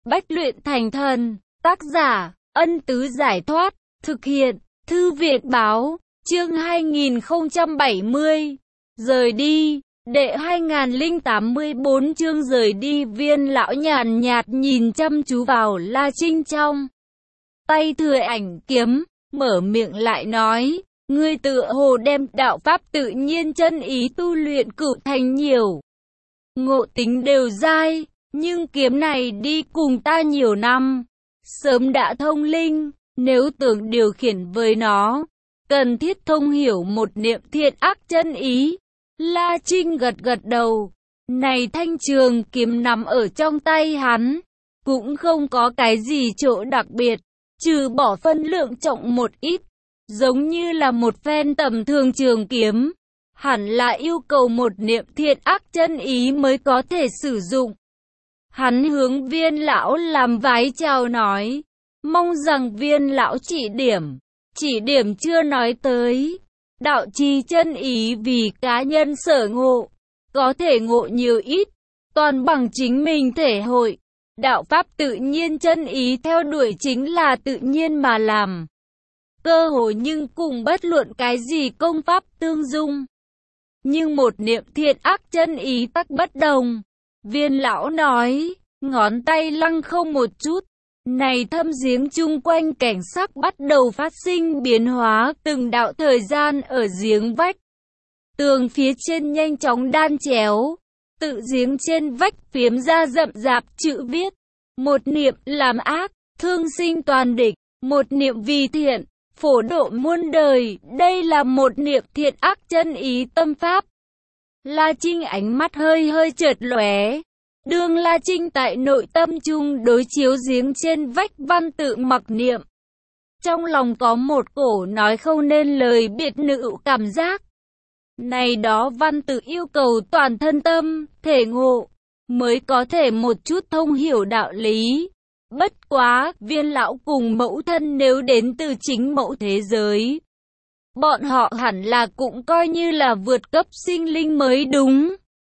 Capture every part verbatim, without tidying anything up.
Bách luyện thành thần. Tác giả, Ân Tứ Giải Thoát. Thực hiện, Thư viện Báo. Chương hai nghìn không trăm bảy mươi. Rời đi. Đệ hai nghìn không trăm tám mươi bốn chương rời đi. Viên lão nhàn nhạt nhìn chăm chú vào La Trinh trong tay thừa ảnh kiếm, mở miệng lại nói, ngươi tựa hồ đem đạo pháp tự nhiên chân ý tu luyện cửu thành nhiều. Ngộ tính đều dai, nhưng kiếm này đi cùng ta nhiều năm, sớm đã thông linh, nếu tưởng điều khiển với nó, cần thiết thông hiểu một niệm thiện ác chân ý. La Trinh gật gật đầu, này thanh trường kiếm nằm ở trong tay hắn, cũng không có cái gì chỗ đặc biệt, trừ bỏ phân lượng trọng một ít, giống như là một phen tầm thường trường kiếm, hẳn là yêu cầu một niệm thiện ác chân ý mới có thể sử dụng. Hắn hướng Viên lão làm vái chào nói, mong rằng Viên lão chỉ điểm, chỉ điểm chưa nói tới. Đạo trì chân ý vì cá nhân sở ngộ, có thể ngộ nhiều ít, toàn bằng chính mình thể hội. Đạo pháp tự nhiên chân ý theo đuổi chính là tự nhiên mà làm. Cơ hội nhưng cùng bất luận cái gì công pháp tương dung. Nhưng một niệm thiện ác chân ý tắc bất đồng. Viên lão nói, ngón tay lăng không một chút. Này thâm giếng chung quanh cảnh sắc bắt đầu phát sinh biến hóa, từng đạo thời gian ở giếng vách. Tường phía trên nhanh chóng đan chéo, tự giếng trên vách phiếm ra rậm rạp chữ viết. Một niệm làm ác, thương sinh toàn địch, một niệm vì thiện, phổ độ muôn đời, đây là một niệm thiện ác chân ý tâm pháp. La Trinh ánh mắt hơi hơi chợt lóe. Đương La Trinh tại nội tâm chung đối chiếu giếng trên vách văn tự mặc niệm. Trong lòng có một cổ nói không nên lời biệt nữ cảm giác. Này đó văn tự yêu cầu toàn thân tâm, thể ngộ, mới có thể một chút thông hiểu đạo lý. Bất quá, Viên lão cùng mẫu thân nếu đến từ chính mẫu thế giới, bọn họ hẳn là cũng coi như là vượt cấp sinh linh mới đúng.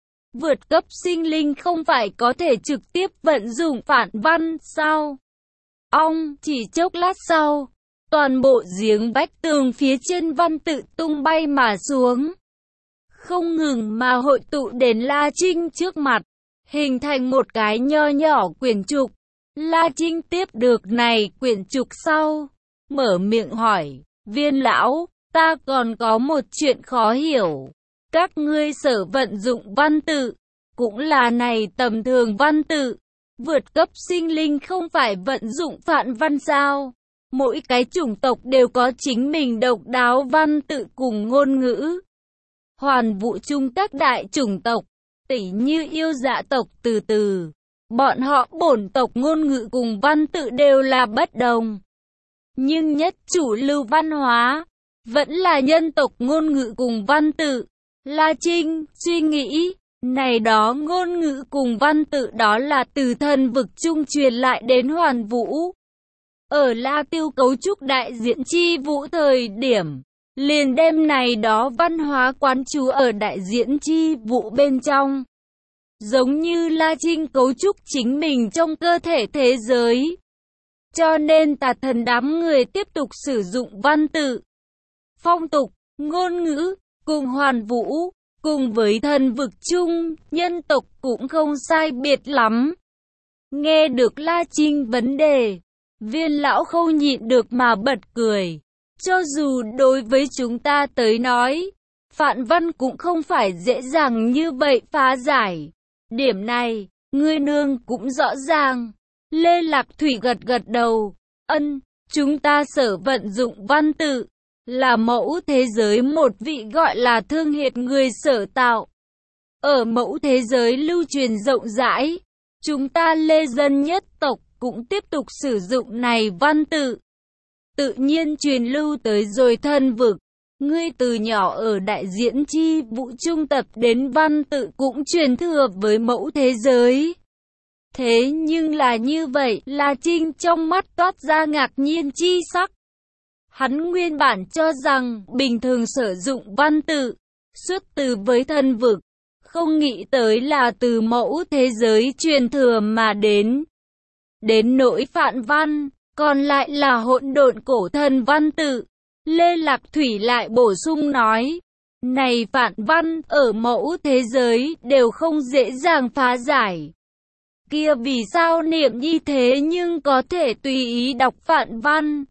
Vượt cấp sinh linh không phải có thể trực tiếp vận dụng phản văn sao? Ong, chỉ chốc lát sau, toàn bộ giếng vách tường phía trên văn tự tung bay mà xuống, không ngừng mà hội tụ đến La Trinh trước mặt, hình thành một cái nho nhỏ quyển trục. La Trinh tiếp được này quyển trục sau, mở miệng hỏi, Viên lão, ta còn có một chuyện khó hiểu. Các ngươi sở vận dụng văn tự, cũng là này tầm thường văn tự. Vượt cấp sinh linh không phải vận dụng phản văn sao? Mỗi cái chủng tộc đều có chính mình độc đáo văn tự cùng ngôn ngữ. Hoàn vũ chung các đại chủng tộc, tỉ như yêu dạ tộc từ từ. Bọn họ bổn tộc ngôn ngữ cùng văn tự đều là bất đồng. Nhưng nhất chủ lưu văn hóa, vẫn là nhân tộc ngôn ngữ cùng văn tự. La Trinh suy nghĩ, này đó ngôn ngữ cùng văn tự đó là từ thần vực trung truyền lại đến Hoàn Vũ. Ở La Tiêu cấu trúc đại diện chi vũ thời điểm, liền đem này đó văn hóa quán trú ở đại diện chi vũ bên trong. Giống như La Trinh cấu trúc chính mình trong cơ thể thế giới. Cho nên tà thần đám người tiếp tục sử dụng văn tự, phong tục, ngôn ngữ, cùng Hoàn Vũ, cùng với thần vực chung, nhân tộc cũng không sai biệt lắm. Nghe được La Trinh vấn đề, Viên lão không nhịn được mà bật cười. Cho dù đối với chúng ta tới nói, phản văn cũng không phải dễ dàng như vậy phá giải. Điểm này, ngươi nương cũng rõ ràng. Lê Lạc Thủy gật gật đầu. Ân, chúng ta sở vận dụng văn tự, là mẫu thế giới một vị gọi là Thương Hiệt người sở tạo. Ở mẫu thế giới lưu truyền rộng rãi, chúng ta Lê dân nhất tộc cũng tiếp tục sử dụng này văn tự. Tự nhiên truyền lưu tới rồi thân vực. Ngươi từ nhỏ ở đại diễn chi vũ trung tập đến văn tự cũng truyền thừa với mẫu thế giới. Thế nhưng là như vậy, La Trinh trong mắt toát ra ngạc nhiên chi sắc. Hắn nguyên bản cho rằng bình thường sử dụng văn tự, xuất từ với thân vực, không nghĩ tới là từ mẫu thế giới truyền thừa mà đến. Đến nỗi phạn văn, còn lại là hỗn độn cổ thần văn tự. Lê Lạc Thủy lại bổ sung nói, này phạn văn, ở mẫu thế giới đều không dễ dàng phá giải. Kia vì sao Niệm Nhi thế nhưng có thể tùy ý đọc phạn văn?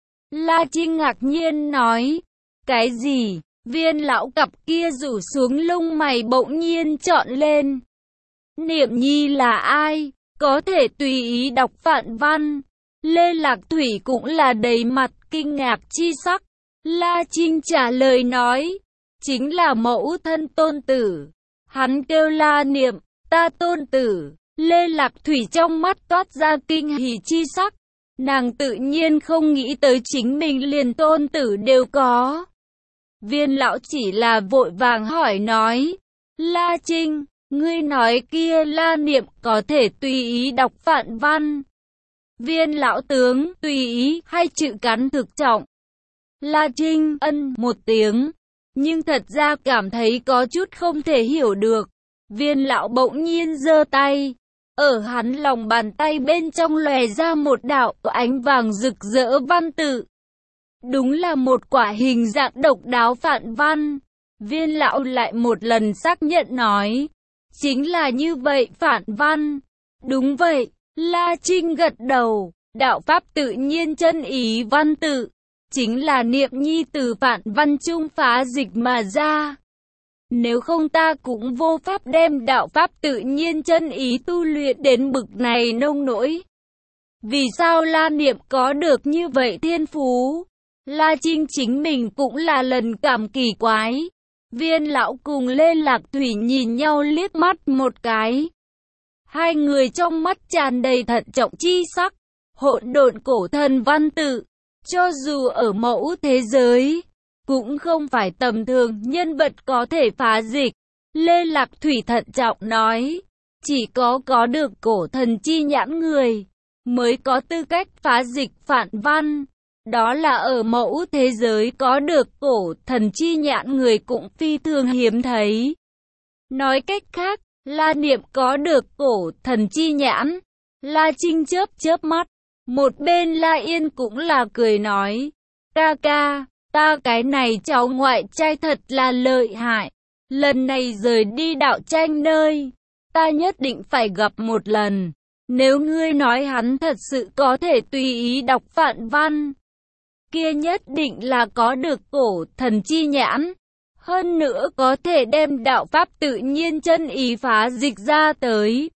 La Trinh ngạc nhiên nói, cái gì? Viên lão cặp kia rủ xuống lông mày bỗng nhiên trọn lên. Niệm Nhi là ai? Có thể tùy ý đọc phạn văn? Lê Lạc Thủy cũng là đầy mặt kinh ngạc chi sắc. La Trinh trả lời nói, chính là mẫu thân tôn tử. Hắn kêu La Niệm, ta tôn tử. Lê Lạc Thủy trong mắt toát ra kinh hỉ chi sắc. Nàng tự nhiên không nghĩ tới chính mình liền tôn tử đều có. Viên lão chỉ là vội vàng hỏi nói, La Trinh, ngươi nói kia La Niệm có thể tùy ý đọc phạn văn. Viên lão tướng, tùy ý, hay chữ cắn thực trọng. La Trinh ân một tiếng, nhưng thật ra cảm thấy có chút không thể hiểu được. Viên lão bỗng nhiên giơ tay, ở hắn lòng bàn tay bên trong lòe ra một đạo ánh vàng rực rỡ văn tự. Đúng là một quả hình dạng độc đáo phạn văn. Viên lão lại một lần xác nhận nói, chính là như vậy phạn văn. Đúng vậy, La Trinh gật đầu, đạo pháp tự nhiên chân ý văn tự, chính là Niệm Nhi từ phạn văn trung phá dịch mà ra. Nếu không ta cũng vô pháp đem đạo pháp tự nhiên chân ý tu luyện đến bực này nông nỗi. Vì sao La Niệm có được như vậy thiên phú? La Trinh chính mình cũng là lần cảm kỳ quái. Viên lão cùng Lê Lạc Thủy nhìn nhau liếc mắt một cái. Hai người trong mắt tràn đầy thận trọng chi sắc. Hỗn độn cổ thần văn tự, cho dù ở mẫu thế giới, cũng không phải tầm thường nhân vật có thể phá dịch. Lê Lạc Thủy thận trọng nói, chỉ có có được cổ thần chi nhãn người, mới có tư cách phá dịch phạn văn. Đó là ở mẫu thế giới có được cổ thần chi nhãn người cũng phi thường hiếm thấy. Nói cách khác, La Niệm có được cổ thần chi nhãn. La Trinh chớp chớp mắt, một bên La Yên cũng là cười nói, ca ca, ta cái này cháu ngoại trai thật là lợi hại. Lần này rời đi đạo tranh nơi, ta nhất định phải gặp một lần. Nếu ngươi nói hắn thật sự có thể tùy ý đọc phạn văn, kia nhất định là có được cổ thần chi nhãn. Hơn nữa có thể đem đạo pháp tự nhiên chân ý phá dịch ra tới.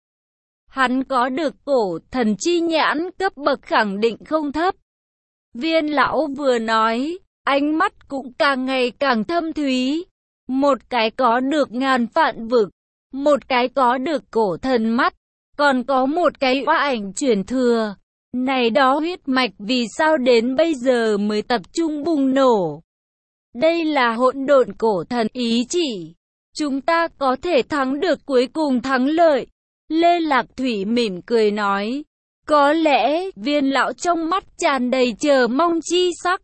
Hắn có được cổ thần chi nhãn cấp bậc khẳng định không thấp. Viên lão vừa nói, ánh mắt cũng càng ngày càng thâm thúy. Một cái có được ngàn vạn vực, một cái có được cổ thần mắt, còn có một cái oa ảnh chuyển thừa. Này đó huyết mạch vì sao đến bây giờ mới tập trung bùng nổ? Đây là hỗn độn cổ thần ý chỉ. Chúng ta có thể thắng được cuối cùng thắng lợi. Lê Lạc Thủy mỉm cười nói. Có lẽ viên lão trong mắt tràn đầy chờ mong chi sắc.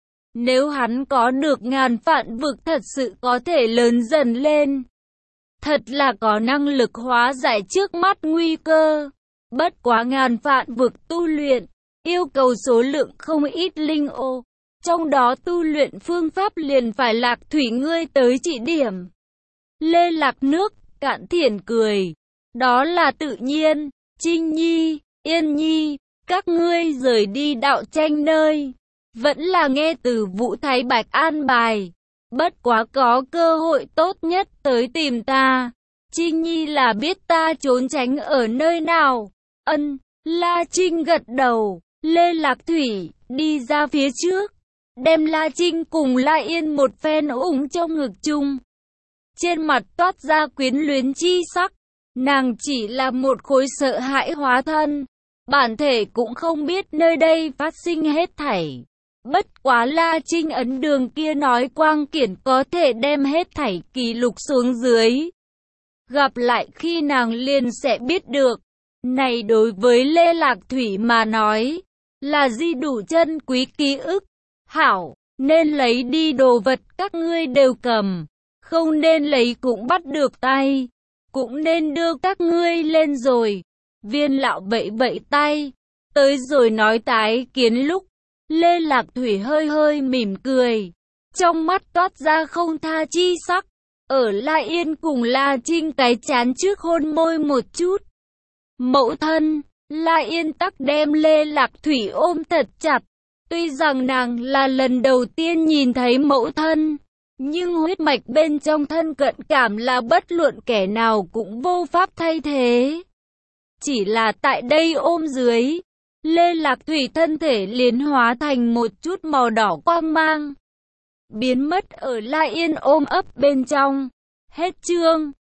Nếu hắn có được ngàn vạn vực thật sự có thể lớn dần lên. Thật là có năng lực hóa giải trước mắt nguy cơ. Bất quá ngàn vạn vực tu luyện, yêu cầu số lượng không ít linh ô. Trong đó tu luyện phương pháp liền phải Lạc Thủy ngươi tới chỉ điểm. Lê Lạc Nước, Cạn Thiển cười. Đó là tự nhiên, Trinh Nhi, Yên Nhi, các ngươi rời đi đạo tranh nơi. Vẫn là nghe từ Vũ Thái Bạch an bài. Bất quá có cơ hội tốt nhất tới tìm ta. Trinh Nhi là biết ta trốn tránh ở nơi nào. Ân, La Trinh gật đầu. Lê Lạc Thủy, đi ra phía trước. Đem La Trinh cùng La Yên một phen ủng trong ngực chung. Trên mặt toát ra quyến luyến chi sắc. Nàng chỉ là một khối sợ hãi hóa thân. Bản thể cũng không biết nơi đây phát sinh hết thảy. Bất quá La Trinh ấn đường kia nói Quang Kiển có thể đem hết thảy kỷ lục xuống dưới. Gặp lại khi nàng liền sẽ biết được. Này đối với Lê Lạc Thủy mà nói, là di đủ chân quý ký ức. Hảo, nên lấy đi đồ vật các ngươi đều cầm. Không nên lấy cũng bắt được tay. Cũng nên đưa các ngươi lên rồi. Viên lão vẫy vẫy tay, tới rồi nói tái kiến lúc, Lê Lạc Thủy hơi hơi mỉm cười, trong mắt toát ra không tha chi sắc. Ở La Yên cùng La Trinh cái chán trước hôn môi một chút. Mẫu thân, La Yên tắc đem Lê Lạc Thủy ôm thật chặt. Tuy rằng nàng là lần đầu tiên nhìn thấy mẫu thân, nhưng huyết mạch bên trong thân cận cảm là bất luận kẻ nào cũng vô pháp thay thế. Chỉ là tại đây ôm dưới, Lê Lạc Thủy thân thể liền hóa thành một chút màu đỏ quang mang, biến mất ở La Yên ôm ấp bên trong. Hết chương.